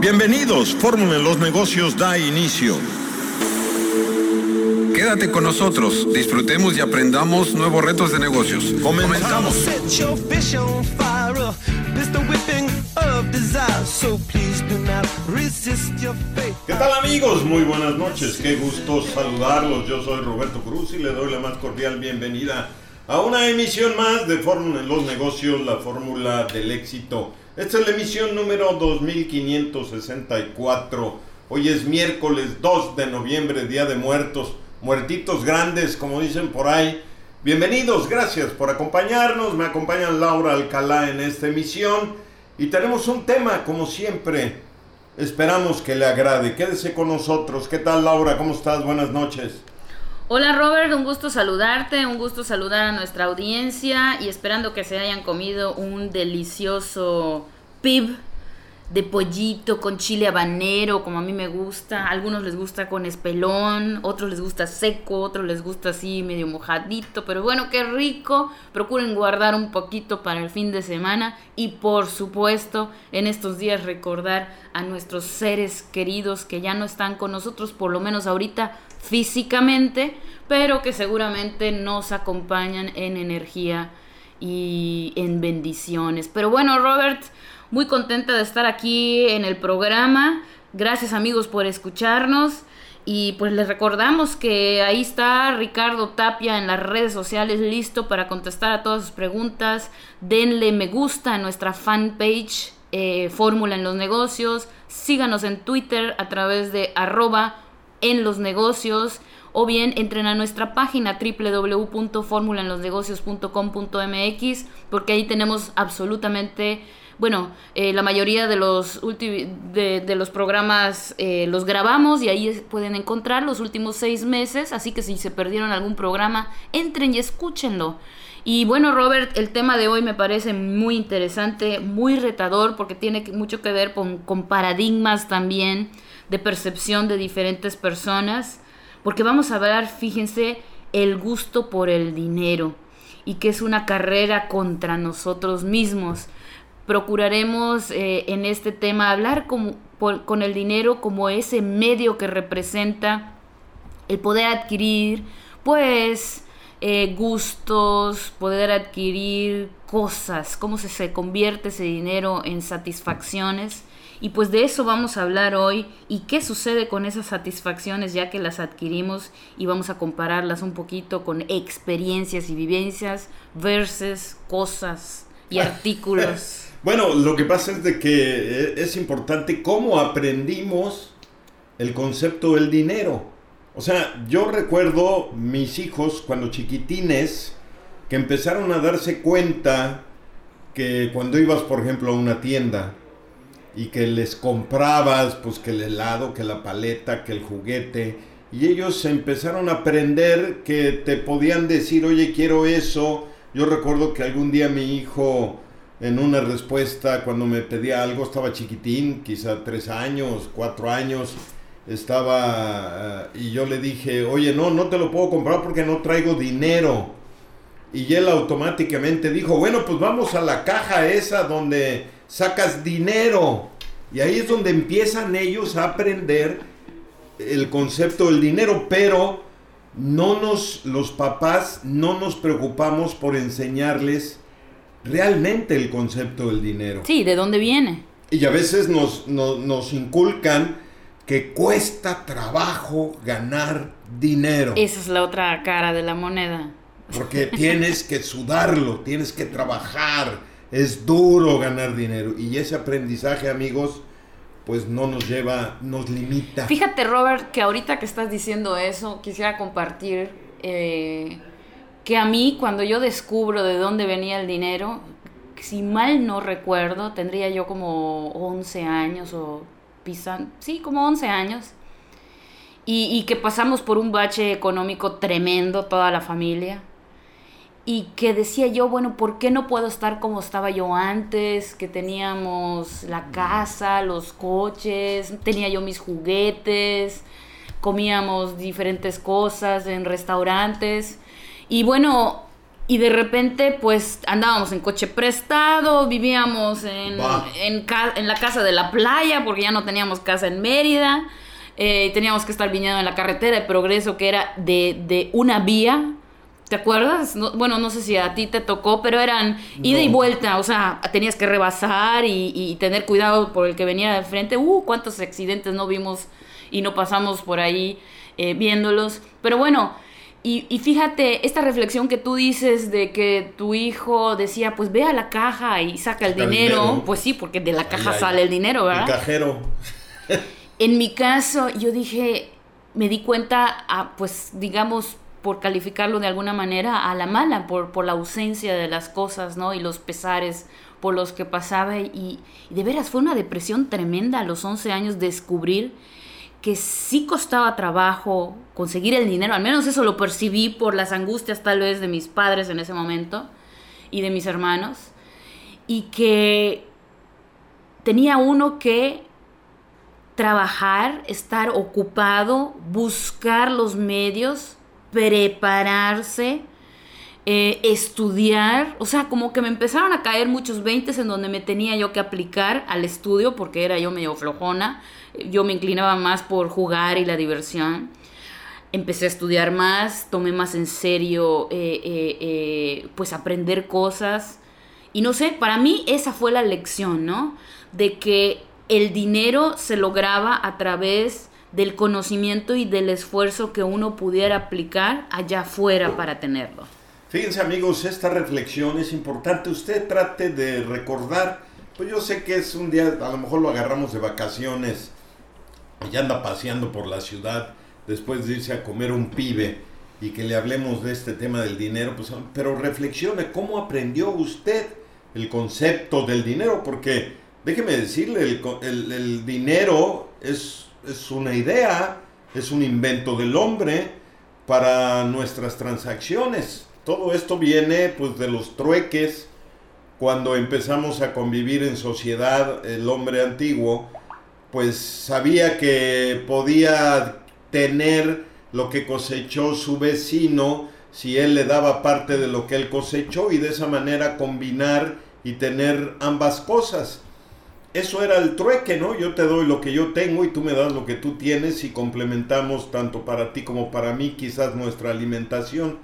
Bienvenidos, Fórmula en los Negocios da inicio. Quédate con nosotros, disfrutemos y aprendamos nuevos retos de negocios. Comenzamos. ¿Qué tal, amigos? Muy buenas noches, qué gusto saludarlos. Yo soy Roberto Cruz y le doy la más cordial bienvenida a una emisión más de Fórmula en los Negocios, la fórmula del éxito. Esta es la emisión número 2564. Hoy es miércoles 2 de noviembre, Día de Muertos. Muertitos grandes, como dicen por ahí. Bienvenidos, gracias por acompañarnos. Me acompañan Laura Alcalá en esta emisión. Y tenemos un tema, como siempre. Esperamos que le agrade. Quédese con nosotros. ¿Qué tal, Laura? ¿Cómo estás? Buenas noches. Hola, Robert, un gusto saludarte, un gusto saludar a nuestra audiencia y esperando que se hayan comido un delicioso pib de pollito con chile habanero, como a mí me gusta. A algunos les gusta con espelón, otros les gusta seco, otros les gusta así medio mojadito, pero bueno, qué rico. Procuren guardar un poquito para el fin de semana y por supuesto en estos días recordar a nuestros seres queridos que ya no están con nosotros, por lo menos ahorita físicamente, pero que seguramente nos acompañan en energía y en bendiciones. Pero bueno, Robert, muy contenta de estar aquí en el programa. Gracias, amigos, por escucharnos. Y pues les recordamos que ahí está Ricardo Tapia en las redes sociales, listo para contestar a todas sus preguntas. Denle me gusta a nuestra fanpage Fórmula en los Negocios. Síganos en Twitter a través de @enlosnegocios. O bien entren a nuestra página www.formulaenlosnegocios.com.mx, porque ahí tenemos absolutamente, la mayoría de los programas los grabamos y ahí pueden encontrar los últimos 6 meses, así que si se perdieron algún programa, entren y escúchenlo. Y bueno, Robert, el tema de hoy me parece muy interesante, muy retador, porque tiene mucho que ver con paradigmas también de percepción de diferentes personas, porque vamos a hablar, fíjense, el gusto por el dinero y que es una carrera contra nosotros mismos. Procuraremos en este tema hablar con el dinero como ese medio que representa el poder adquirir, pues, gustos, poder adquirir cosas, cómo se convierte ese dinero en satisfacciones. Y pues de eso vamos a hablar hoy y qué sucede con esas satisfacciones ya que las adquirimos, y vamos a compararlas un poquito con experiencias y vivencias versus cosas y artículos. Bueno, lo que pasa es de que es importante cómo aprendimos el concepto del dinero. O sea, yo recuerdo mis hijos cuando chiquitines que empezaron a darse cuenta que cuando ibas, por ejemplo, a una tienda y que les comprabas, pues, que el helado, que la paleta, que el juguete, y ellos empezaron a aprender que te podían decir, oye, quiero eso. Yo recuerdo que algún día mi hijo, en una respuesta, cuando me pedía algo, estaba chiquitín, quizá 3 años, 4 años, y yo le dije, oye, no te lo puedo comprar porque no traigo dinero. Y él automáticamente dijo, bueno, pues vamos a la caja esa donde sacas dinero. Y ahí es donde empiezan ellos a aprender el concepto del dinero, pero los papás no nos preocupamos por enseñarles realmente el concepto del dinero. Sí, ¿de dónde viene? Y a veces nos inculcan que cuesta trabajo ganar dinero. Esa es la otra cara de la moneda. Porque tienes que sudarlo, tienes que trabajar, es duro ganar dinero. Y ese aprendizaje, amigos, pues no nos limita. Fíjate, Robert, que ahorita que estás diciendo eso, quisiera compartir que a mí, cuando yo descubro de dónde venía el dinero, si mal no recuerdo, tendría yo como 11 años como 11 años. Y que pasamos por un bache económico tremendo, toda la familia. Y que decía yo, bueno, ¿por qué no puedo estar como estaba yo antes? Que teníamos la casa, los coches, tenía yo mis juguetes, comíamos diferentes cosas en restaurantes. Y bueno, Y de repente, pues, andábamos en coche prestado, vivíamos en la casa de la playa, porque ya no teníamos casa en Mérida. Teníamos que estar viniendo en la carretera de Progreso, que era de una vía. ¿Te acuerdas? No sé si a ti te tocó, pero eran ida y vuelta. O sea, tenías que rebasar y tener cuidado por el que venía de frente. Cuántos accidentes no vimos y no pasamos por ahí viéndolos. Pero bueno... Y fíjate, esta reflexión que tú dices de que tu hijo decía, pues ve a la caja y saca el dinero. Pues sí, porque de la caja sale el dinero, ¿verdad? El cajero. En mi caso, yo dije, me di cuenta, pues digamos, por calificarlo de alguna manera, a la mala, por la ausencia de las cosas, ¿no? Y los pesares por los que pasaba. Y de veras fue una depresión tremenda a los 11 años descubrir que sí costaba trabajo conseguir el dinero, al menos eso lo percibí por las angustias tal vez de mis padres en ese momento y de mis hermanos, y que tenía uno que trabajar, estar ocupado, buscar los medios, prepararse, estudiar. O sea, como que me empezaron a caer muchos veintes en donde me tenía yo que aplicar al estudio, porque era yo medio flojona. Yo me inclinaba más por jugar y la diversión. Empecé a estudiar más, tomé más en serio pues aprender cosas. Y no sé, para mí esa fue la lección, ¿no? De que el dinero se lograba a través del conocimiento y del esfuerzo que uno pudiera aplicar allá afuera para tenerlo. Fíjense, amigos, esta reflexión es importante. Usted trate de recordar, pues yo sé que es un día, a lo mejor lo agarramos de vacaciones, y anda paseando por la ciudad después de irse a comer un pibe y que le hablemos de este tema del dinero, pues, pero reflexione cómo aprendió usted el concepto del dinero, porque déjeme decirle, el dinero es una idea, es un invento del hombre para nuestras transacciones. Todo esto viene pues de los trueques. Cuando empezamos a convivir en sociedad, el hombre antiguo pues sabía que podía tener lo que cosechó su vecino si él le daba parte de lo que él cosechó, y de esa manera combinar y tener ambas cosas. Eso era el trueque, ¿no? Yo te doy lo que yo tengo y tú me das lo que tú tienes, y complementamos tanto para ti como para mí quizás nuestra alimentación.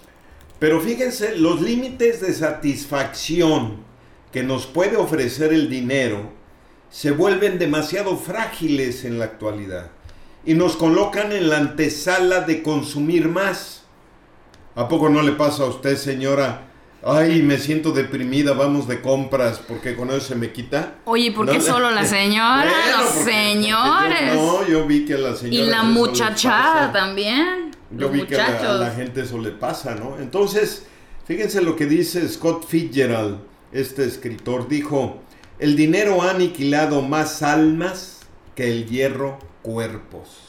Pero fíjense, los límites de satisfacción que nos puede ofrecer el dinero se vuelven demasiado frágiles en la actualidad y nos colocan en la antesala de consumir más. ¿A poco no le pasa a usted, señora? Ay, me siento deprimida, vamos de compras, porque con eso se me quita. Oye, ¿por qué solo la señora? Bueno, los señores. Yo vi que a la señora... Y la muchachada también. Yo vi que a la gente eso le pasa, ¿no? Entonces, fíjense lo que dice Scott Fitzgerald, este escritor, dijo: el dinero ha aniquilado más almas que el hierro cuerpos.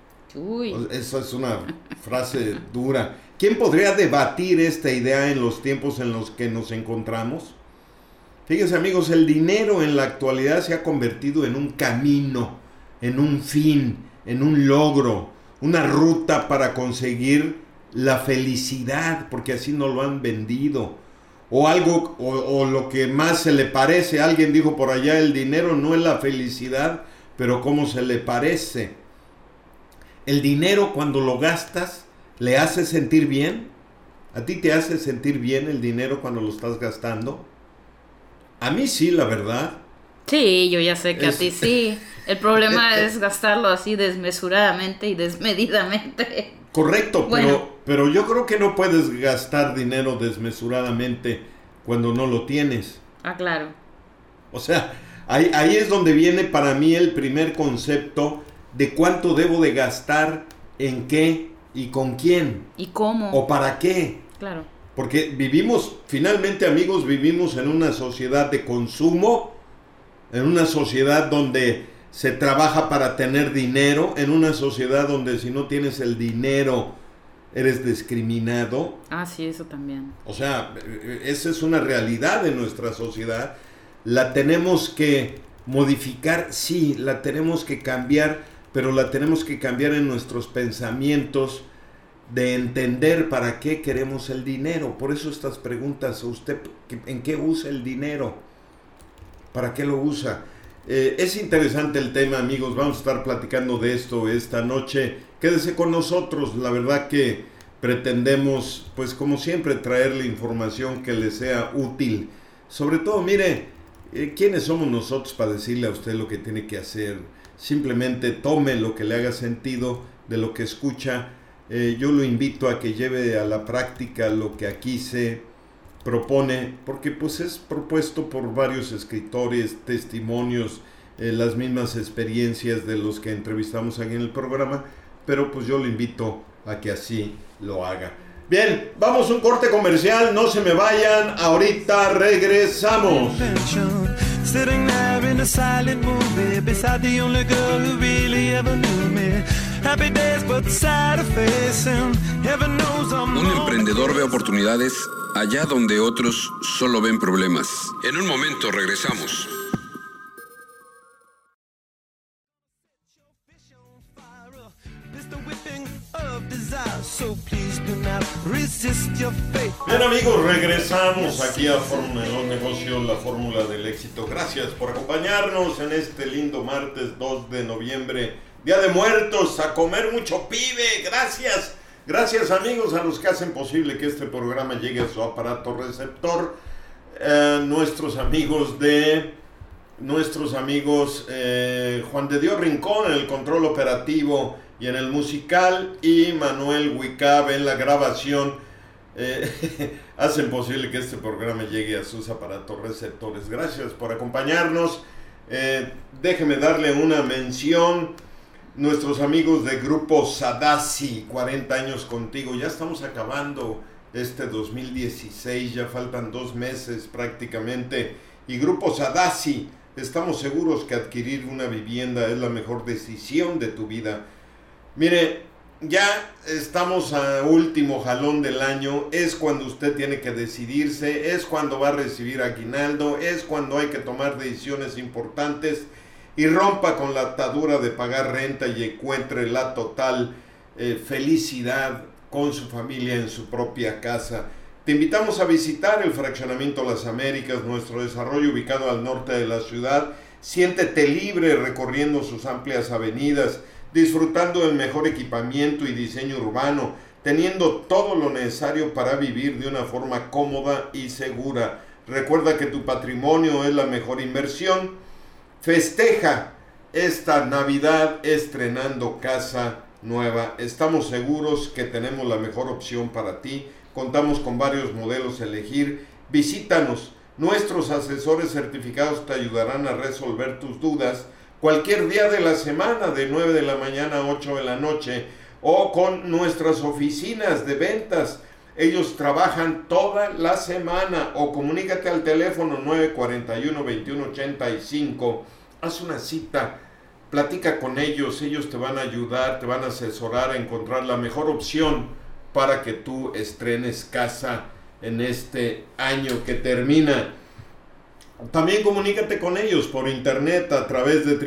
Uy. Esa es una frase dura. ¿Quién podría debatir esta idea en los tiempos en los que nos encontramos? Fíjense, amigos, el dinero en la actualidad se ha convertido en un camino, en un fin, en un logro, una ruta para conseguir la felicidad, porque así nos lo han vendido. O algo, o lo que más se le parece. Alguien dijo por allá, el dinero no es la felicidad, pero cómo se le parece. El dinero, cuando lo gastas, ¿le hace sentir bien? ¿A ti te hace sentir bien el dinero cuando lo estás gastando? A mí sí, la verdad. Sí, yo ya sé que a ti sí. El problema es gastarlo así desmesuradamente y desmedidamente. Correcto, bueno. pero yo creo que no puedes gastar dinero desmesuradamente cuando no lo tienes. Ah, claro. O sea, ahí es donde viene para mí el primer concepto de cuánto debo de gastar, en qué y con quién. ¿Y cómo? ¿O para qué? Claro. Porque finalmente, amigos, vivimos en una sociedad de consumo, en una sociedad donde se trabaja para tener dinero, en una sociedad donde si no tienes el dinero eres discriminado. Ah, sí, eso también. O sea, esa es una realidad de nuestra sociedad. La tenemos que modificar, sí, la tenemos que cambiar, pero la tenemos que cambiar en nuestros pensamientos de entender para qué queremos el dinero. Por eso estas preguntas: ¿usted en qué usa el dinero? ¿Para qué lo usa? Es interesante el tema, amigos. Vamos a estar platicando de esto esta noche. Quédese con nosotros. La verdad que pretendemos, pues como siempre, traerle información que le sea útil. Sobre todo, mire, ¿quiénes somos nosotros para decirle a usted lo que tiene que hacer? Simplemente tome lo que le haga sentido de lo que escucha. Yo lo invito a que lleve a la práctica lo que aquí se propone, porque pues es propuesto por varios escritores, testimonios, las mismas experiencias de los que entrevistamos aquí en el programa, pero pues yo lo invito a que así lo haga. Bien, vamos a un corte comercial, no se me vayan, ahorita regresamos. Sitting there in a silent movie beside the only girl who really ever knew me. Happy days but sad facing. Heaven knows I'm Un emprendedor ve oportunidades allá donde otros solo ven problemas. En un momento regresamos. Bien, amigos, regresamos aquí a Fórmula de los Negocios, la fórmula del éxito. Gracias por acompañarnos en este lindo martes 2 de noviembre, Día de Muertos, a comer mucho pibe. Gracias amigos, a los que hacen posible que este programa llegue a su aparato receptor. Nuestros amigos Juan de Dios Rincón en el control operativo y en el musical, y Manuel Huicab en la grabación, hacen posible que este programa llegue a sus aparatos receptores. Gracias por acompañarnos. Déjeme darle una mención. Nuestros amigos de Grupo Sadassi, 40 años contigo. Ya estamos acabando este 2016, ya faltan 2 meses prácticamente. Y Grupo Sadassi, estamos seguros que adquirir una vivienda es la mejor decisión de tu vida. Mire, ya estamos a último jalón del año, es cuando usted tiene que decidirse, es cuando va a recibir aguinaldo, es cuando hay que tomar decisiones importantes y rompa con la atadura de pagar renta y encuentre la total felicidad con su familia en su propia casa. Te invitamos a visitar el Fraccionamiento Las Américas, nuestro desarrollo ubicado al norte de la ciudad. Siéntete libre recorriendo sus amplias avenidas, disfrutando del mejor equipamiento y diseño urbano, teniendo todo lo necesario para vivir de una forma cómoda y segura. Recuerda que tu patrimonio es la mejor inversión. Festeja esta Navidad estrenando casa nueva. Estamos seguros que tenemos la mejor opción para ti. Contamos con varios modelos a elegir. Visítanos. Nuestros asesores certificados te ayudarán a resolver tus dudas cualquier día de la semana, de 9 de la mañana a 8 de la noche, o con nuestras oficinas de ventas. Ellos trabajan toda la semana, o comunícate al teléfono 941-2185. Haz una cita, platica con ellos, ellos te van a ayudar, te van a asesorar a encontrar la mejor opción para que tú estrenes casa en este año que termina. También comunícate con ellos por internet a través de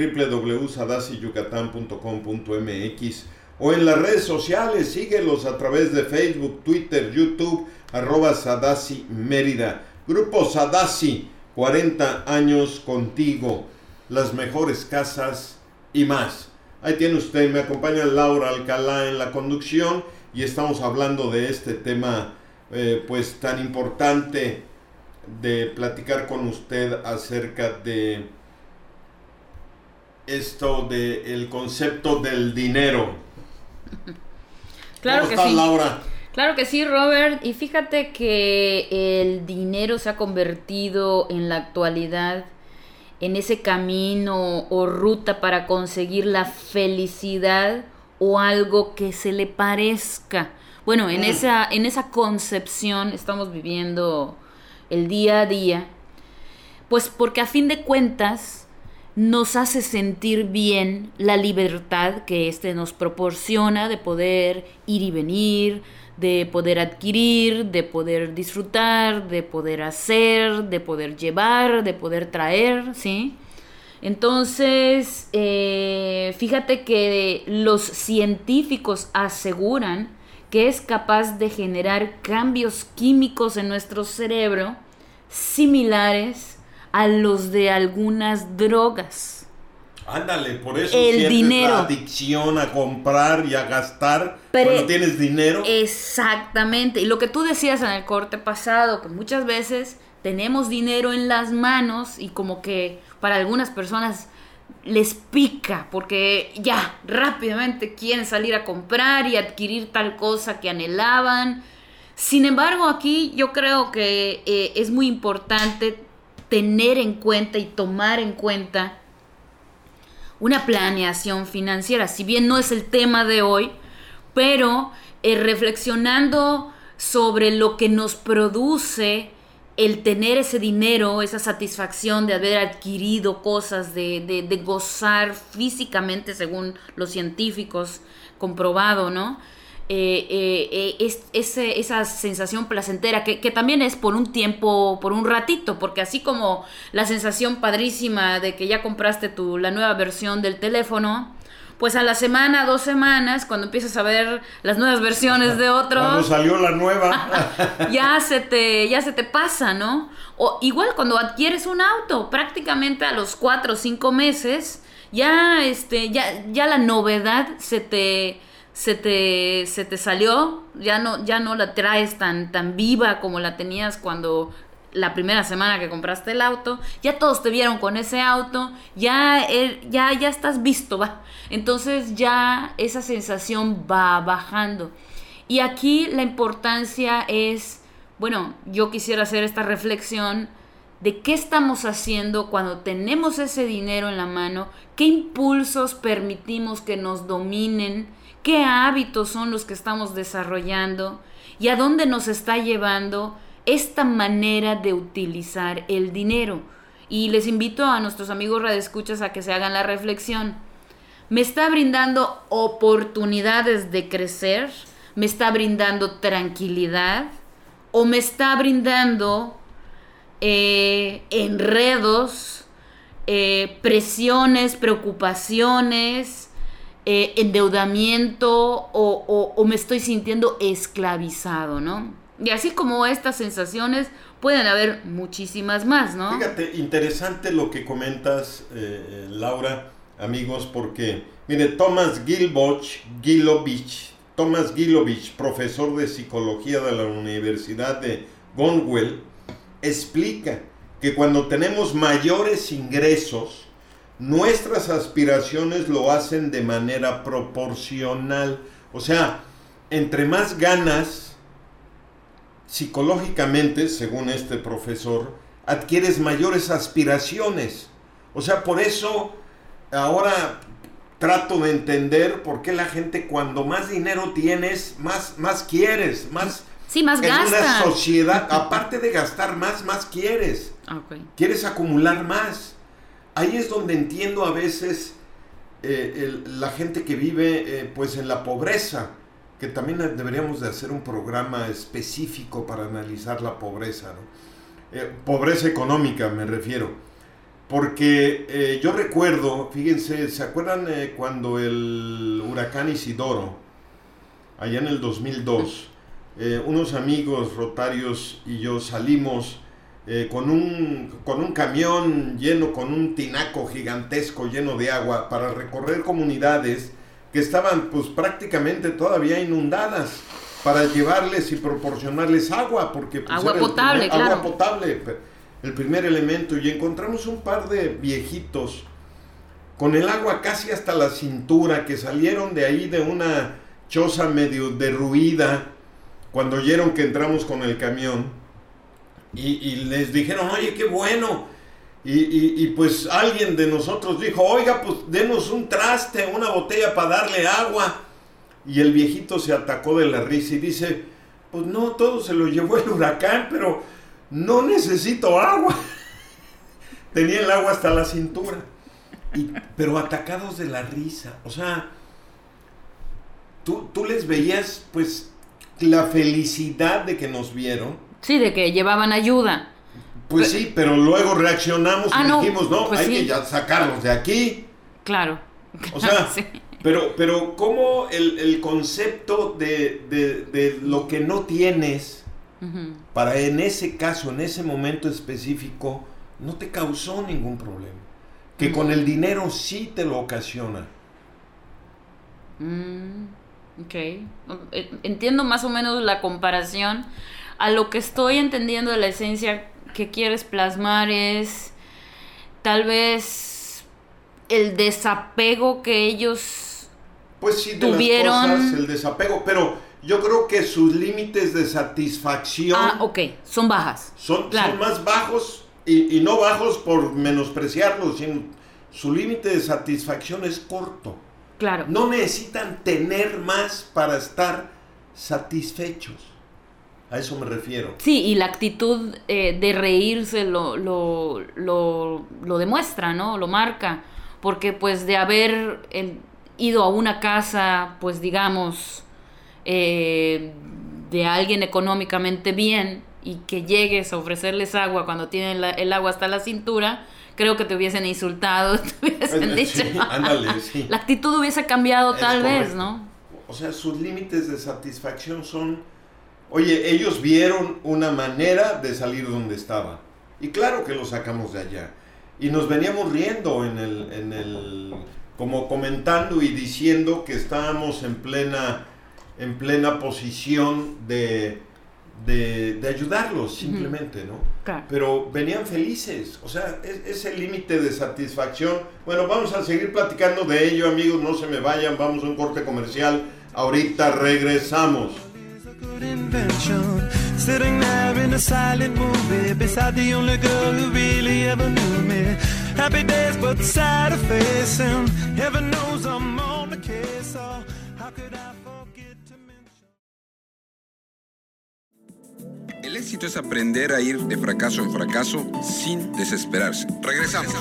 www.sadassiyucatan.com.mx o en las redes sociales. Síguelos a través de Facebook, Twitter, YouTube, @Sadassi Mérida. Grupo Sadassi, 40 años contigo, las mejores casas y más. Ahí tiene usted, me acompaña Laura Alcalá en la conducción y estamos hablando de este tema pues tan importante, de platicar con usted acerca de esto, de el concepto del dinero. Claro ¿Cómo que estás, sí, Laura? Claro que sí, Robert. Y fíjate que el dinero se ha convertido en la actualidad en ese camino o ruta para conseguir la felicidad o algo que se le parezca. Bueno, en esa concepción estamos viviendo el día a día, pues porque a fin de cuentas nos hace sentir bien la libertad que nos proporciona de poder ir y venir, de poder adquirir, de poder disfrutar, de poder hacer, de poder llevar, de poder traer, ¿sí? Entonces, fíjate que los científicos aseguran que es capaz de generar cambios químicos en nuestro cerebro similares a los de algunas drogas. Ándale, por eso el sientes dinero. la adicción a comprar y a gastar cuando tienes dinero. Exactamente. Y lo que tú decías en el corte pasado, que muchas veces tenemos dinero en las manos y como que para algunas personas les pica porque ya rápidamente quieren salir a comprar y adquirir tal cosa que anhelaban. Sin embargo, aquí yo creo que es muy importante tener en cuenta y tomar en cuenta una planeación financiera. Si bien no es el tema de hoy, pero reflexionando sobre lo que nos produce el tener ese dinero, esa satisfacción de haber adquirido cosas, de gozar físicamente, según los científicos, comprobado, ¿no? Esa sensación placentera que también es por un tiempo, por un ratito, porque así como la sensación padrísima de que ya compraste la nueva versión del teléfono, pues a la semana, 2 semanas, cuando empiezas a ver las nuevas versiones de otros, cuando salió la nueva, ya se te pasa, ¿no? O igual cuando adquieres un auto, prácticamente a los 4 o 5 meses, ya la novedad se te salió, ya no la traes tan viva como la tenías cuando la primera semana que compraste el auto, ya todos te vieron con ese auto, ya estás visto, va. Entonces ya esa sensación va bajando. Y aquí la importancia es, bueno, yo quisiera hacer esta reflexión de qué estamos haciendo cuando tenemos ese dinero en la mano, qué impulsos permitimos que nos dominen, qué hábitos son los que estamos desarrollando y a dónde nos está llevando esta manera de utilizar el dinero. Y les invito a nuestros amigos radioescuchas a que se hagan la reflexión. ¿Me está brindando oportunidades de crecer? ¿Me está brindando tranquilidad? ¿O me está brindando enredos, presiones, preocupaciones, endeudamiento o me estoy sintiendo esclavizado, ¿no? Y así como estas sensaciones, pueden haber muchísimas más, ¿no? Fíjate, interesante lo que comentas, Laura, amigos, porque, mire, Thomas Gilovich, profesor de psicología de la Universidad de Cornell, explica que cuando tenemos mayores ingresos, nuestras aspiraciones lo hacen de manera proporcional. O sea, entre más ganas, psicológicamente, según este profesor, adquieres mayores aspiraciones. O sea, por eso ahora trato de entender por qué la gente, cuando más dinero tienes, más quieres, más... Sí, más en gasta. una sociedad, aparte de gastar más quieres. Okay. Quieres acumular más. Ahí es donde entiendo a veces la gente que vive pues en la pobreza, que también deberíamos de hacer un programa específico para analizar la pobreza, ¿no? Pobreza económica me refiero, porque yo recuerdo, fíjense, ¿se acuerdan cuando el huracán Isidoro, allá en el 2002, unos amigos rotarios y yo salimos con un camión lleno, con un tinaco gigantesco lleno de agua para recorrer comunidades que estaban pues prácticamente todavía inundadas, para llevarles y proporcionarles agua, porque pues, agua potable, claro. Agua potable, el primer elemento, y encontramos un par de viejitos con el agua casi hasta la cintura, que salieron de ahí de una choza medio derruida cuando oyeron que entramos con el camión, y les dijeron, oye, qué bueno. Y pues alguien de nosotros dijo, oiga, pues denos un traste, una botella para darle agua. Y el viejito se atacó de la risa y dice, pues no, todo se lo llevó el huracán, pero no necesito agua. Tenía el agua hasta la cintura. Pero atacados de la risa. O sea, tú les veías pues la felicidad de que nos vieron. Sí, de que llevaban ayuda. Pues sí, pero luego reaccionamos y dijimos, no, pues hay sí, que ya sacarlos de aquí. Claro. O sea, sí. Pero ¿cómo el concepto de lo que no tienes, para en ese caso, en ese momento específico, no te causó ningún problema? Que con el dinero sí te lo ocasiona. Ok. Entiendo más o menos la comparación. A lo que estoy entendiendo de la esencia que quieres plasmar es tal vez el desapego que ellos pues sí, de tuvieron. Las cosas, el desapego, pero yo creo que sus límites de satisfacción son bajas. Son claro. Son más bajos, y no bajos por menospreciarlos, sino su límite de satisfacción es corto. Claro. No necesitan tener más para estar satisfechos. A eso me refiero. Sí, y la actitud de reírse lo demuestra, ¿no? Lo marca. Porque pues de haber ido a una casa, pues digamos, de alguien económicamente bien, y que llegues a ofrecerles agua cuando tienen el agua hasta la cintura, creo que te hubiesen insultado, te hubiesen dicho. Sí, ándale, sí. La actitud hubiese cambiado tal correcto. vez, ¿no? O sea, sus límites de satisfacción son... Oye, ellos vieron una manera de salir donde estaban. Y claro que lo sacamos de allá. Y nos veníamos riendo como comentando y diciendo que estábamos en plena posición de ayudarlos simplemente, ¿no? Claro. Pero venían felices. O sea, ese límite de satisfacción. Bueno, vamos a seguir platicando de ello, amigos. No se me vayan. Vamos a un corte comercial. Ahorita regresamos. Sitting there in a silent movie beside the only girl who really ever knew me. Happy days but sad of face, and heaven knows I'm on the case. So how could I forget to mention? El éxito es aprender a ir de fracaso en fracaso sin desesperarse. Regresamos.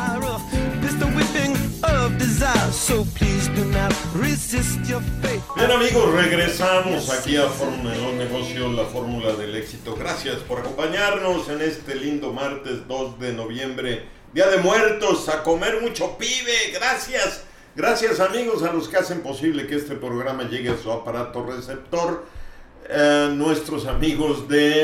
Bien, amigos, regresamos aquí a Fórmula de los Negocios, la fórmula del éxito. Gracias por acompañarnos en este lindo martes 2 de noviembre, Día de Muertos, a comer mucho pibe. Gracias. Gracias, amigos, a los que hacen posible que este programa llegue a su aparato receptor. Nuestros amigos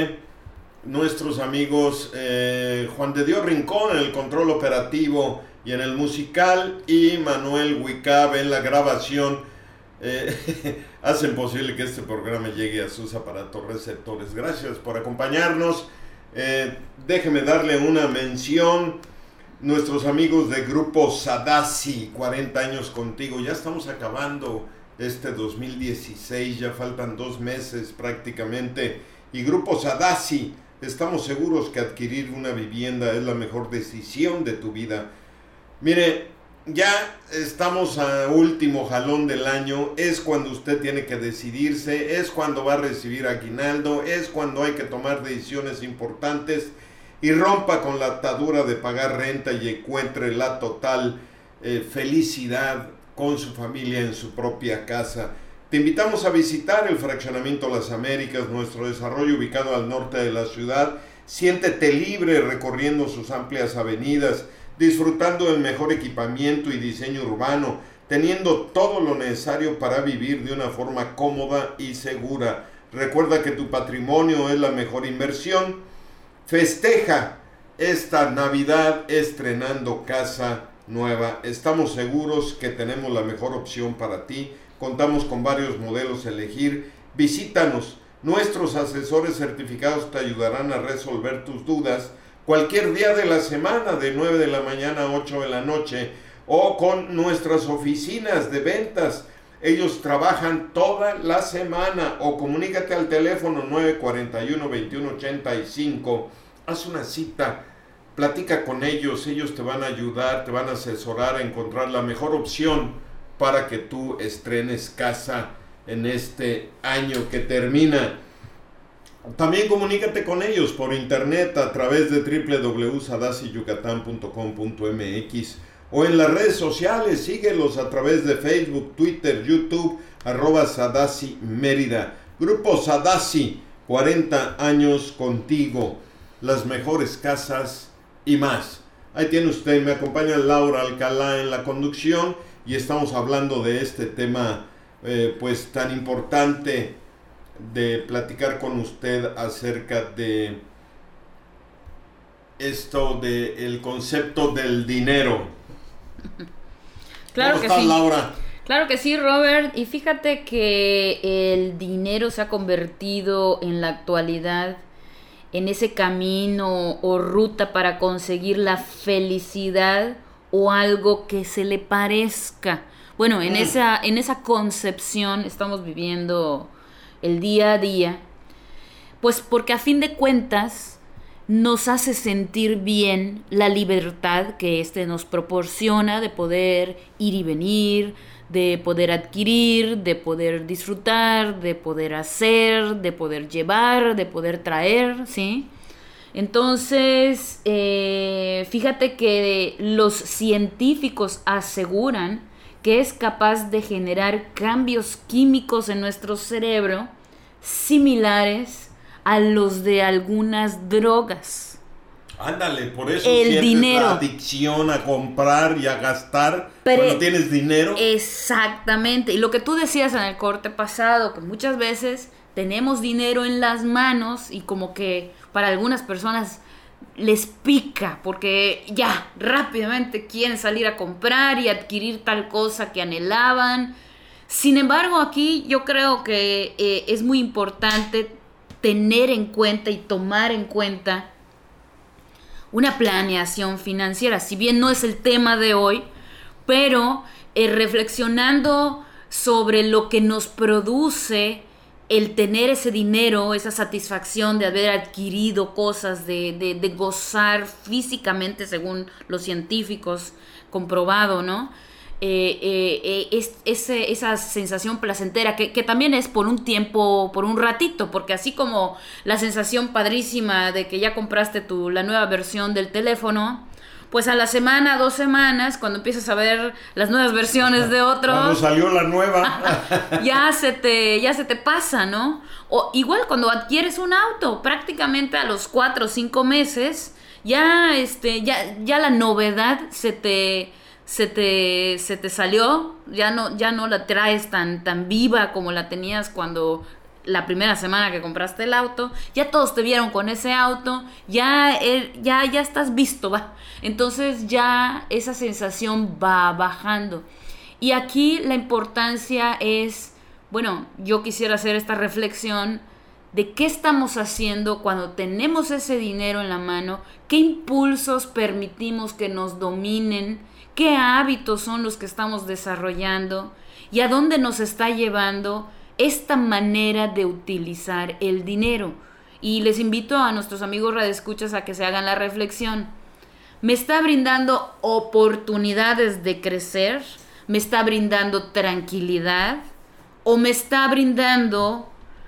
Juan de Dios Rincón en el control operativo y en el musical, y Manuel Huicab en la grabación, hacen posible que este programa llegue a sus aparatos receptores. Gracias por acompañarnos. Déjeme darle una mención. Nuestros amigos de Grupo Sadasi, 40 años contigo. Ya estamos acabando este 2016, ya faltan 2 meses prácticamente. Y Grupo Sadasi, estamos seguros que adquirir una vivienda es la mejor decisión de tu vida. Mire, ya estamos a último jalón del año, es cuando usted tiene que decidirse, es cuando va a recibir aguinaldo, es cuando hay que tomar decisiones importantes y rompa con la atadura de pagar renta y encuentre la total felicidad con su familia en su propia casa. Te invitamos a visitar el Fraccionamiento Las Américas, nuestro desarrollo ubicado al norte de la ciudad. Siéntete libre recorriendo sus amplias avenidas, disfrutando del mejor equipamiento y diseño urbano, teniendo todo lo necesario para vivir de una forma cómoda y segura. Recuerda que tu patrimonio es la mejor inversión. Festeja esta Navidad estrenando casa nueva. Estamos seguros que tenemos la mejor opción para ti. Contamos con varios modelos a elegir. Visítanos. Nuestros asesores certificados te ayudarán a resolver tus dudas cualquier día de la semana, de 9 de la mañana a 8 de la noche, o con nuestras oficinas de ventas. Ellos trabajan toda la semana, o comunícate al teléfono 941-2185. Haz una cita, platica con ellos, ellos te van a ayudar, te van a asesorar a encontrar la mejor opción para que tú estrenes casa en este año que termina. También comunícate con ellos por internet a través de www.sadasiyucatan.com.mx o en las redes sociales. Síguelos a través de Facebook, Twitter, YouTube, @Sadasi Mérida. Grupo Sadasi, 40 años contigo, las mejores casas y más. Ahí tiene usted, me acompaña Laura Alcalá en la conducción y estamos hablando de este tema pues tan importante de platicar con usted acerca de esto del concepto del dinero. Claro ¿Cómo que estás, sí. Laura? Claro que sí, Robert. Y fíjate que el dinero se ha convertido en la actualidad en ese camino o ruta para conseguir la felicidad o algo que se le parezca. Bueno, en esa concepción estamos viviendo el día a día, pues porque a fin de cuentas nos hace sentir bien la libertad que nos proporciona de poder ir y venir, de poder adquirir, de poder disfrutar, de poder hacer, de poder llevar, de poder traer, ¿sí? Entonces, fíjate que los científicos aseguran que es capaz de generar cambios químicos en nuestro cerebro similares a los de algunas drogas. Ándale, por eso El sientes dinero. la adicción a comprar y a gastar Pero cuando tienes dinero. Exactamente. Y lo que tú decías en el corte pasado, que muchas veces tenemos dinero en las manos y como que para algunas personas les pica porque ya rápidamente quieren salir a comprar y adquirir tal cosa que anhelaban. Sin embargo, aquí yo creo que es muy importante tener en cuenta y tomar en cuenta una planeación financiera, si bien no es el tema de hoy, pero reflexionando sobre lo que nos produce el tener ese dinero, esa satisfacción de haber adquirido cosas, de gozar físicamente, según los científicos, comprobado, ¿no? Esa sensación placentera que también es por un tiempo, por un ratito, porque así como la sensación padrísima de que ya compraste la nueva versión del teléfono, pues a la semana, 2 semanas, cuando empiezas a ver las nuevas versiones de otros, Cuando salió la nueva. ya se te pasa, ¿no? O igual cuando adquieres un auto, prácticamente a los 4 o 5 meses, ya la novedad se te salió, ya no la traes tan viva como la tenías cuando la primera semana que compraste el auto, ya todos te vieron con ese auto, ya estás visto, va. Entonces ya esa sensación va bajando. Y aquí la importancia es, bueno, yo quisiera hacer esta reflexión de qué estamos haciendo cuando tenemos ese dinero en la mano, qué impulsos permitimos que nos dominen, qué hábitos son los que estamos desarrollando y a dónde nos está llevando esta manera de utilizar el dinero. Y les invito a nuestros amigos radioescuchas a que se hagan la reflexión. ¿Me está brindando oportunidades de crecer? ¿Me está brindando tranquilidad? ¿O me está brindando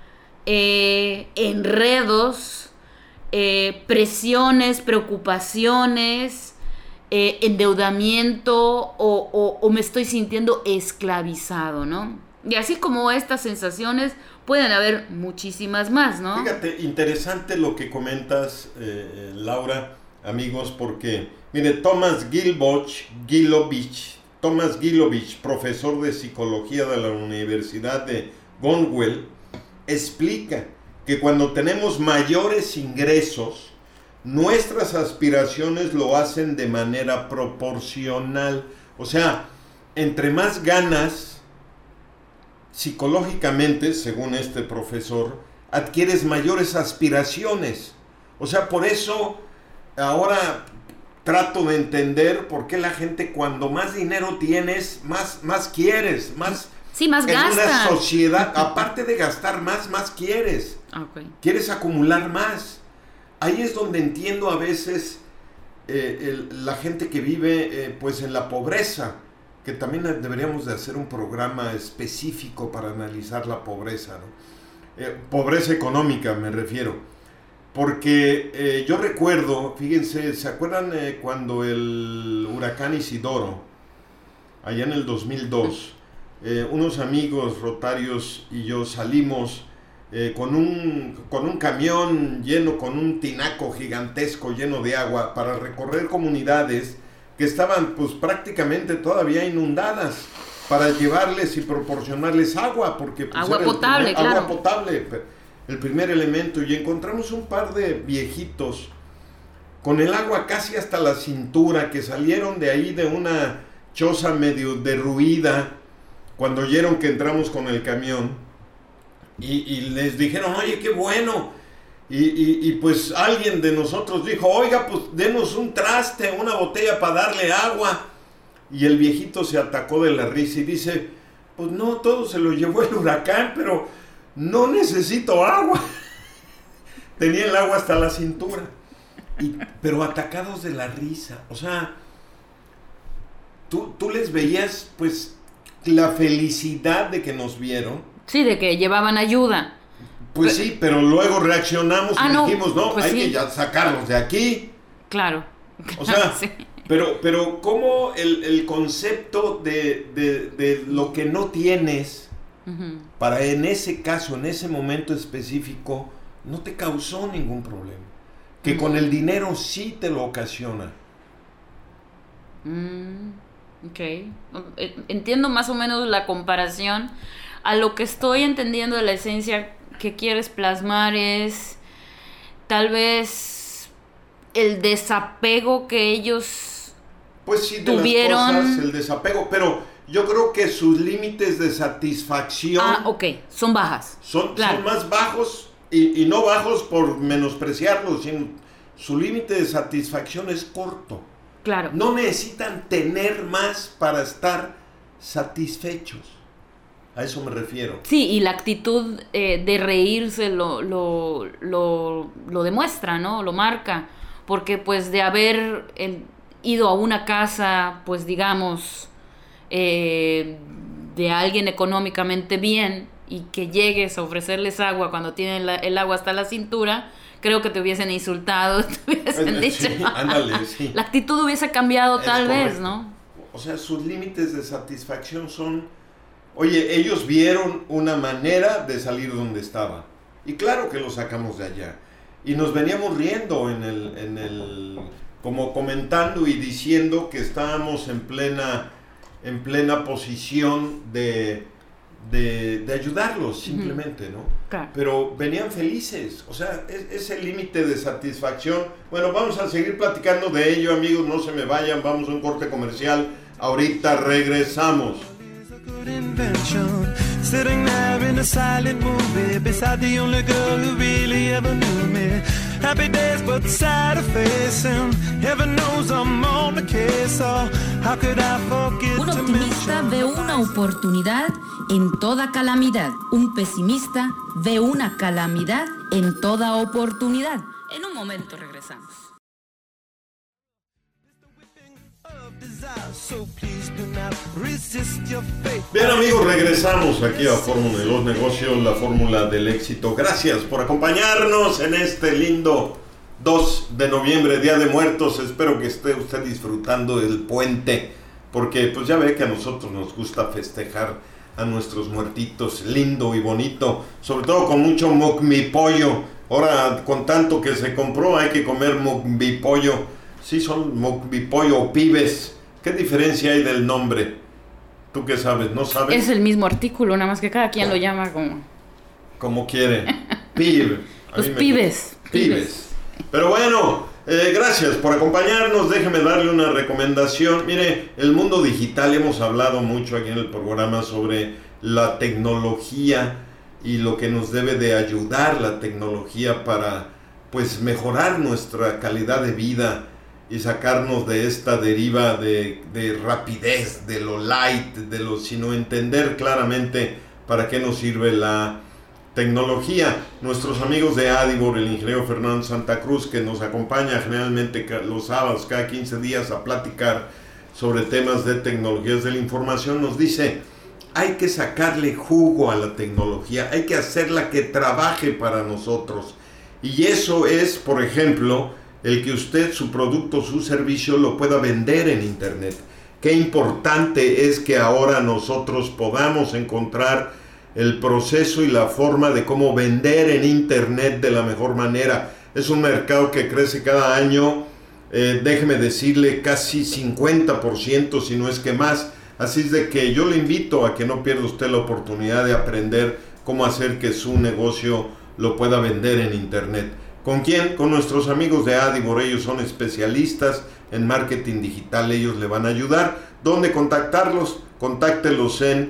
enredos, presiones, preocupaciones, endeudamiento o me estoy sintiendo esclavizado, ¿no? Y así como estas sensaciones pueden haber muchísimas más, ¿no? Fíjate, interesante lo que comentas, Laura, amigos, porque mire, Thomas Gilovich, profesor de psicología de la Universidad de Cornell, explica que cuando tenemos mayores ingresos, nuestras aspiraciones lo hacen de manera proporcional. O sea, entre más ganas, psicológicamente, según este profesor, adquieres mayores aspiraciones. O sea, por eso ahora trato de entender por qué la gente, cuando más dinero tienes, más quieres, más... Sí, más gasta. En una sociedad, aparte de gastar más quieres. Okay. Quieres acumular más. Ahí es donde entiendo a veces la gente que vive pues en la pobreza, que también deberíamos de hacer un programa específico para analizar la pobreza, ¿no? Pobreza económica me refiero. Porque yo recuerdo, fíjense, ¿se acuerdan cuando el huracán Isidoro, allá en el 2002, unos amigos rotarios y yo salimos con un camión lleno, con un tinaco gigantesco lleno de agua para recorrer comunidades que estaban pues prácticamente todavía inundadas, para llevarles y proporcionarles agua, porque pues, agua potable, claro. Agua potable, el primer elemento. Y encontramos un par de viejitos con el agua casi hasta la cintura, que salieron de ahí de una choza medio derruida cuando oyeron que entramos con el camión, y les dijeron, oye, qué bueno. Y pues alguien de nosotros dijo, oiga, pues denos un traste, una botella para darle agua. Y el viejito se atacó de la risa y dice, pues no, todo se lo llevó el huracán, pero no necesito agua. Tenía el agua hasta la cintura. Pero atacados de la risa. O sea, tú les veías pues la felicidad de que nos vieron. Sí, de que llevaban ayuda. Pues sí, pero luego reaccionamos y dijimos, no, pues hay sí, que ya sacarlos de aquí. Claro. O sea, sí. pero ¿cómo el concepto de lo que no tienes, para en ese caso, en ese momento específico, no te causó ningún problema? Que con el dinero sí te lo ocasiona. Ok. Entiendo más o menos la comparación. A lo que estoy entendiendo de la esencia que quieres plasmar es tal vez el desapego que ellos pues sí, de tuvieron. Las cosas, el desapego, pero yo creo que sus límites de satisfacción son bajas. Son claro. Son más bajos, y no bajos por menospreciarlos, sino su límite de satisfacción es corto. Claro. No necesitan tener más para estar satisfechos. A eso me refiero. Sí, y la actitud de reírse lo demuestra, ¿no? Lo marca. Porque pues de haber ido a una casa, pues digamos, de alguien económicamente bien, y que llegues a ofrecerles agua cuando tienen el agua hasta la cintura, creo que te hubiesen insultado, te hubiesen dicho. Sí, ándale, sí. La actitud hubiese cambiado tal correcto. vez, ¿no? O sea, sus límites de satisfacción son... Oye, ellos vieron una manera de salir donde estaba. Y claro que lo sacamos de allá. Y nos veníamos riendo como comentando y diciendo que estábamos en plena posición de ayudarlos, simplemente, ¿no? Claro. Pero venían felices. O sea, ese límite de satisfacción. Bueno, vamos a seguir platicando de ello, amigos. No se me vayan. Vamos a un corte comercial. Ahorita regresamos. Invention, sitting there in a silent movie beside the only girl who really ever knew me. Happy days but sad facing. Heaven knows I'm on the case. So how could I forget? Un optimista ve una oportunidad en toda calamidad. Un pesimista ve una calamidad en toda oportunidad. En un momento regresamos. Bien, amigos, regresamos aquí a Fórmula de los Negocios, la fórmula del éxito. Gracias por acompañarnos en este lindo 2 de noviembre, Día de Muertos. Espero que esté usted disfrutando del puente, porque pues ya ve que a nosotros nos gusta festejar a nuestros muertitos, lindo y bonito, sobre todo con mucho mukbipollo. Ahora, con tanto que se compró, hay que comer mukbipollo. Sí, son mukbipollo o pibes. ¿Qué diferencia hay del nombre? ¿Tú qué sabes? ¿No sabes? Es el mismo artículo, nada más que cada quien lo llama como quiere. Pib. Los pibes. Pibes. Pero bueno, gracias por acompañarnos. Déjeme darle una recomendación. Mire, el mundo digital, hemos hablado mucho aquí en el programa sobre la tecnología y lo que nos debe de ayudar la tecnología para pues mejorar nuestra calidad de vida y sacarnos de esta deriva de rapidez, de lo light, sino entender claramente para qué nos sirve la tecnología. Nuestros amigos de Adibor, el ingeniero Fernando Santa Cruz, que nos acompaña generalmente los sábados, cada 15 días, a platicar sobre temas de tecnologías de la información, nos dice, hay que sacarle jugo a la tecnología, hay que hacerla que trabaje para nosotros. Y eso es, por ejemplo, el que usted su producto, su servicio lo pueda vender en internet. Qué importante es que ahora nosotros podamos encontrar el proceso y la forma de cómo vender en internet de la mejor manera. Es un mercado que crece cada año déjeme decirle casi 50%, si no es que más. Así es de que yo le invito a que no pierda usted la oportunidad de aprender cómo hacer que su negocio lo pueda vender en internet. ¿Con quién? Con nuestros amigos de Adibor. Ellos son especialistas en marketing digital, ellos le van a ayudar. ¿Dónde contactarlos? Contáctelos en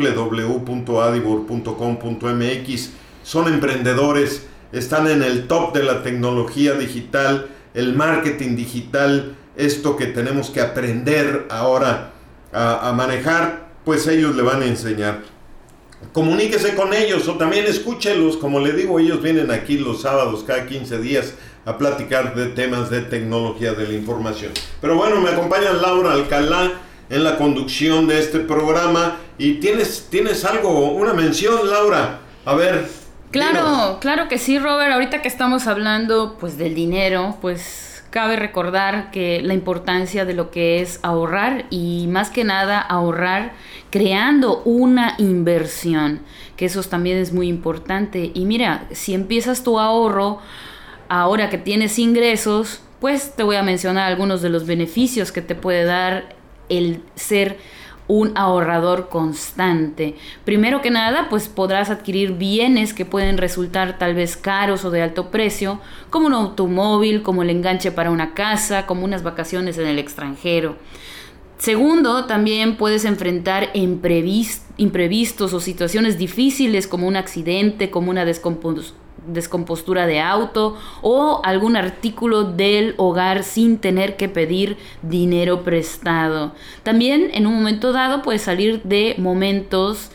www.adibor.com.mx. Son emprendedores, están en el top de la tecnología digital, el marketing digital, esto que tenemos que aprender ahora a manejar, pues ellos le van a enseñar. Comuníquese con ellos o también escúchelos, como le digo, ellos vienen aquí los sábados cada 15 días a platicar de temas de tecnología de la información. Pero bueno, me acompaña Laura Alcalá en la conducción de este programa y tienes algo, una mención, Laura, a ver. Claro que sí, Robert. Ahorita que estamos hablando pues del dinero, pues cabe recordar que la importancia de lo que es ahorrar y más que nada ahorrar creando una inversión, que eso también es muy importante. Y mira, si empiezas tu ahorro ahora que tienes ingresos, pues te voy a mencionar algunos de los beneficios que te puede dar el ser un ahorrador constante. Primero que nada, pues podrás adquirir bienes que pueden resultar tal vez caros o de alto precio, como un automóvil, como el enganche para una casa, como unas vacaciones en el extranjero. Segundo, también puedes enfrentar imprevistos o situaciones difíciles como un accidente, como una descompostura de auto o algún artículo del hogar sin tener que pedir dinero prestado. También en un momento dado puedes salir de momentos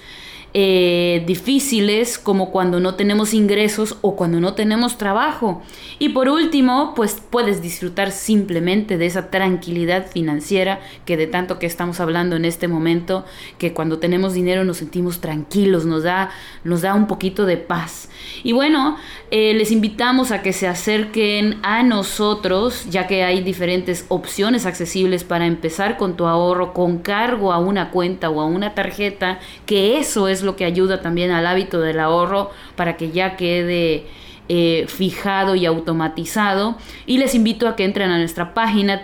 difíciles como cuando no tenemos ingresos o cuando no tenemos trabajo. Y por último, pues puedes disfrutar simplemente de esa tranquilidad financiera que de tanto que estamos hablando en este momento, que cuando tenemos dinero nos sentimos tranquilos, nos da un poquito de paz. Y bueno, les invitamos a que se acerquen a nosotros, ya que hay diferentes opciones accesibles para empezar con tu ahorro con cargo a una cuenta o a una tarjeta, que eso es lo que ayuda también al hábito del ahorro para que ya quede fijado y automatizado. Y les invito a que entren a nuestra página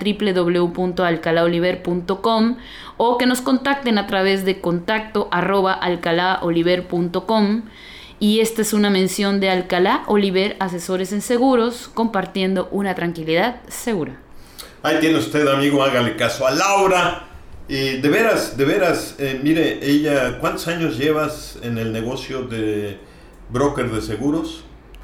www.alcalaoliver.com o que nos contacten a través de contacto@alcalaoliver.com. Y esta es una mención de Alcalá Oliver, asesores en seguros, compartiendo una tranquilidad segura. Ahí tiene usted, amigo, hágale caso a Laura. De veras, mire, ella, ¿cuántos años llevas en el negocio de broker de seguros?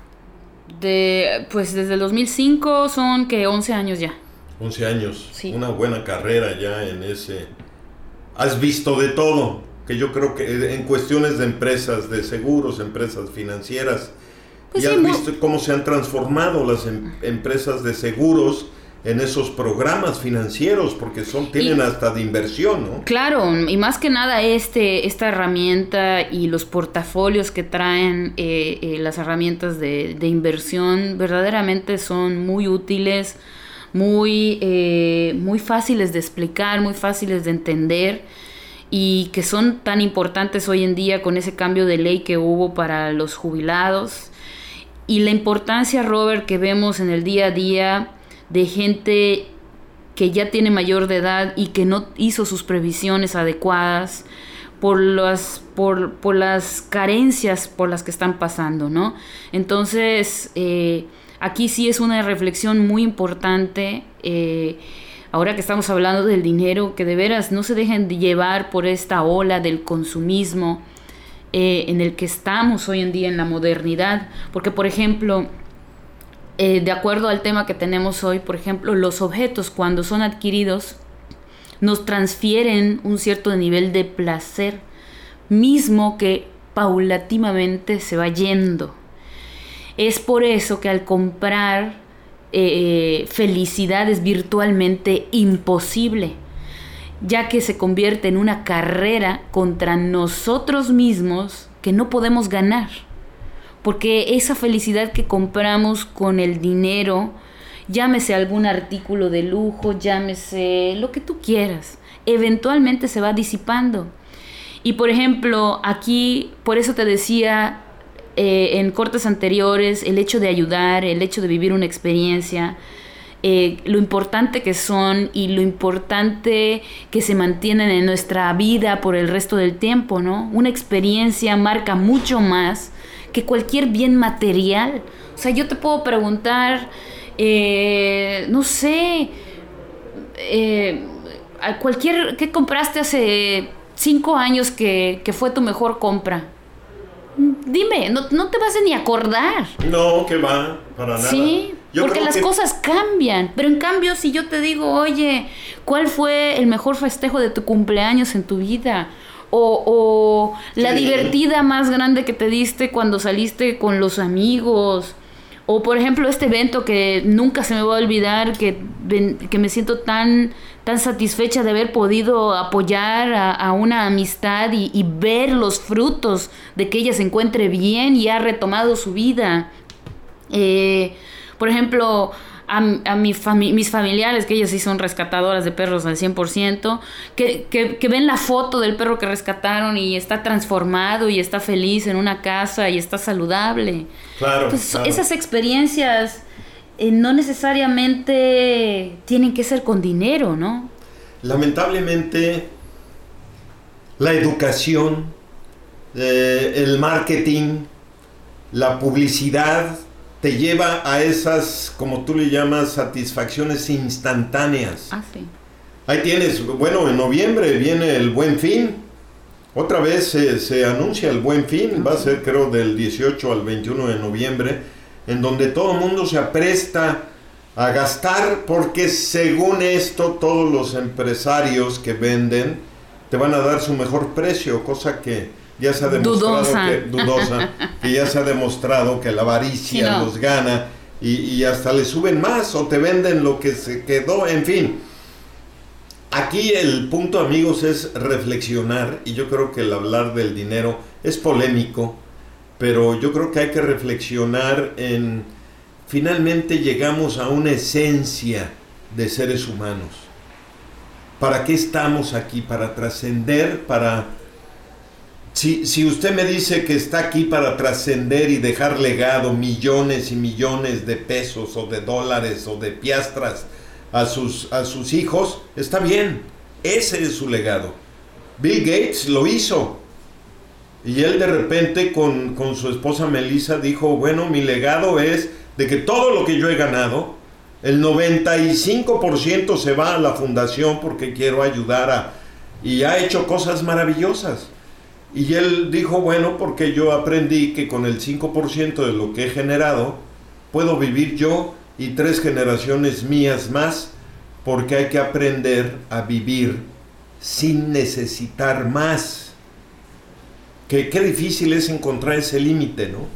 Pues desde el 2005 son que 11 años ya. 11 años, sí. Una buena carrera ya en ese. Has visto de todo, que yo creo que en cuestiones de empresas de seguros, empresas financieras, pues y has visto cómo se han transformado las empresas de seguros en esos programas financieros, porque tienen hasta de inversión, ¿no? Claro, y más que nada esta herramienta y los portafolios que traen las herramientas de inversión verdaderamente son muy útiles, muy fáciles de explicar, muy fáciles de entender, y que son tan importantes hoy en día con ese cambio de ley que hubo para los jubilados. Y la importancia, Robert, que vemos en el día a día de gente que ya tiene mayor de edad y que no hizo sus previsiones adecuadas por las carencias por las que están pasando, ¿no? Entonces, aquí sí es una reflexión muy importante, ahora que estamos hablando del dinero, que de veras no se dejen de llevar por esta ola del consumismo en el que estamos hoy en día en la modernidad, porque, por ejemplo, de acuerdo al tema que tenemos hoy, por ejemplo, los objetos cuando son adquiridos nos transfieren un cierto nivel de placer, mismo que paulatinamente se va yendo. Es por eso que al comprar felicidad es virtualmente imposible, ya que se convierte en una carrera contra nosotros mismos que no podemos ganar. Porque esa felicidad que compramos con el dinero, llámese algún artículo de lujo, llámese lo que tú quieras, eventualmente se va disipando. Y por ejemplo, aquí, por eso te decía en cortes anteriores, el hecho de ayudar, el hecho de vivir una experiencia, lo importante que son y lo importante que se mantienen en nuestra vida por el resto del tiempo, ¿no? Una experiencia marca mucho más que cualquier bien material. O sea, yo te puedo preguntar, no sé, ¿qué compraste hace 5 años que fue tu mejor compra? Dime, no te vas a ni acordar. No, que va, para nada. Sí, porque las cosas cambian. Pero en cambio, si yo te digo, oye, ¿cuál fue el mejor festejo de tu cumpleaños en tu vida? O la divertida más grande que te diste cuando saliste con los amigos. O por ejemplo, este evento que nunca se me va a olvidar, que me siento tan satisfecha de haber podido apoyar a una amistad y ver los frutos de que ella se encuentre bien y ha retomado su vida. Por ejemplo, mis familiares, que ellas sí son rescatadoras de perros al 100%, que ven la foto del perro que rescataron y está transformado y está feliz en una casa y está saludable. Claro, entonces, claro. Esas experiencias no necesariamente tienen que ser con dinero, ¿no? Lamentablemente, la educación, el marketing, la publicidad te lleva a esas, como tú le llamas, satisfacciones instantáneas. Ah, sí. Ahí tienes, bueno, en noviembre viene el Buen Fin. Otra vez se anuncia el Buen Fin. Va a ser, creo, del 18 al 21 de noviembre, en donde todo el mundo se apresta a gastar, porque según esto, todos los empresarios que venden te van a dar su mejor precio, cosa que ya se ha demostrado que ya se ha demostrado que la avaricia los gana y hasta le suben más o te venden lo que se quedó, en fin. Aquí el punto, amigos, es reflexionar, y yo creo que el hablar del dinero es polémico, pero yo creo que hay que reflexionar en, finalmente llegamos a una esencia de seres humanos. ¿Para qué estamos aquí? Para trascender, para... Si usted me dice que está aquí para trascender y dejar legado, millones y millones de pesos o de dólares o de piastras a sus hijos, está bien, ese es su legado. Bill Gates lo hizo, y él de repente con su esposa Melissa dijo, bueno, mi legado es de que todo lo que yo he ganado, el 95% se va a la fundación porque quiero ayudar y ha hecho cosas maravillosas. Y él dijo, bueno, porque yo aprendí que con el 5% de lo que he generado, puedo vivir yo y 3 generaciones mías más, porque hay que aprender a vivir sin necesitar más. Qué difícil es encontrar ese límite, ¿no?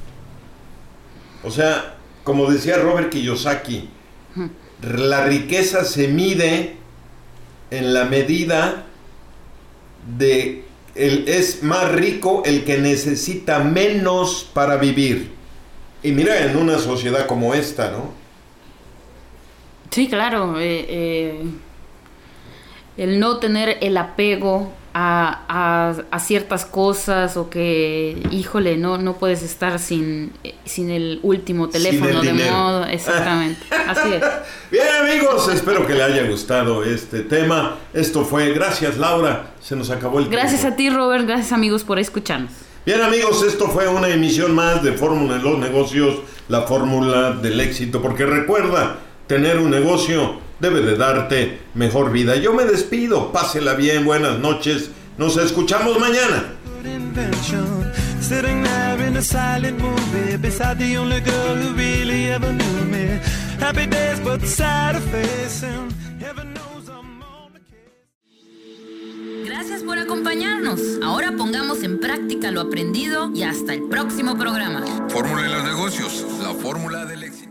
O sea, como decía Robert Kiyosaki, la riqueza se mide en la medida de... es más rico el que necesita menos para vivir. Y mira, en una sociedad como esta, ¿no? Sí, claro. El no tener el apego a ciertas cosas, o que, híjole, no puedes estar sin el último teléfono de modo. Exactamente, así es. Bien, amigos, espero que le haya gustado este tema. Esto fue, gracias Laura, se nos acabó el tiempo. Gracias a ti, Robert, gracias amigos por escucharnos. Bien, amigos, esto fue una emisión más de Fórmula en los Negocios, la fórmula del éxito, porque recuerda, tener un negocio debe de darte mejor vida. Yo me despido, pásela bien, buenas noches, nos escuchamos mañana. Sitting there in a silent movie beside the only girl who really ever knew me. Happy days but sad face and heaven knows I'm on the case. Gracias por acompañarnos. Ahora pongamos en práctica lo aprendido y hasta el próximo programa. Fórmula en los negocios, la fórmula del éxito.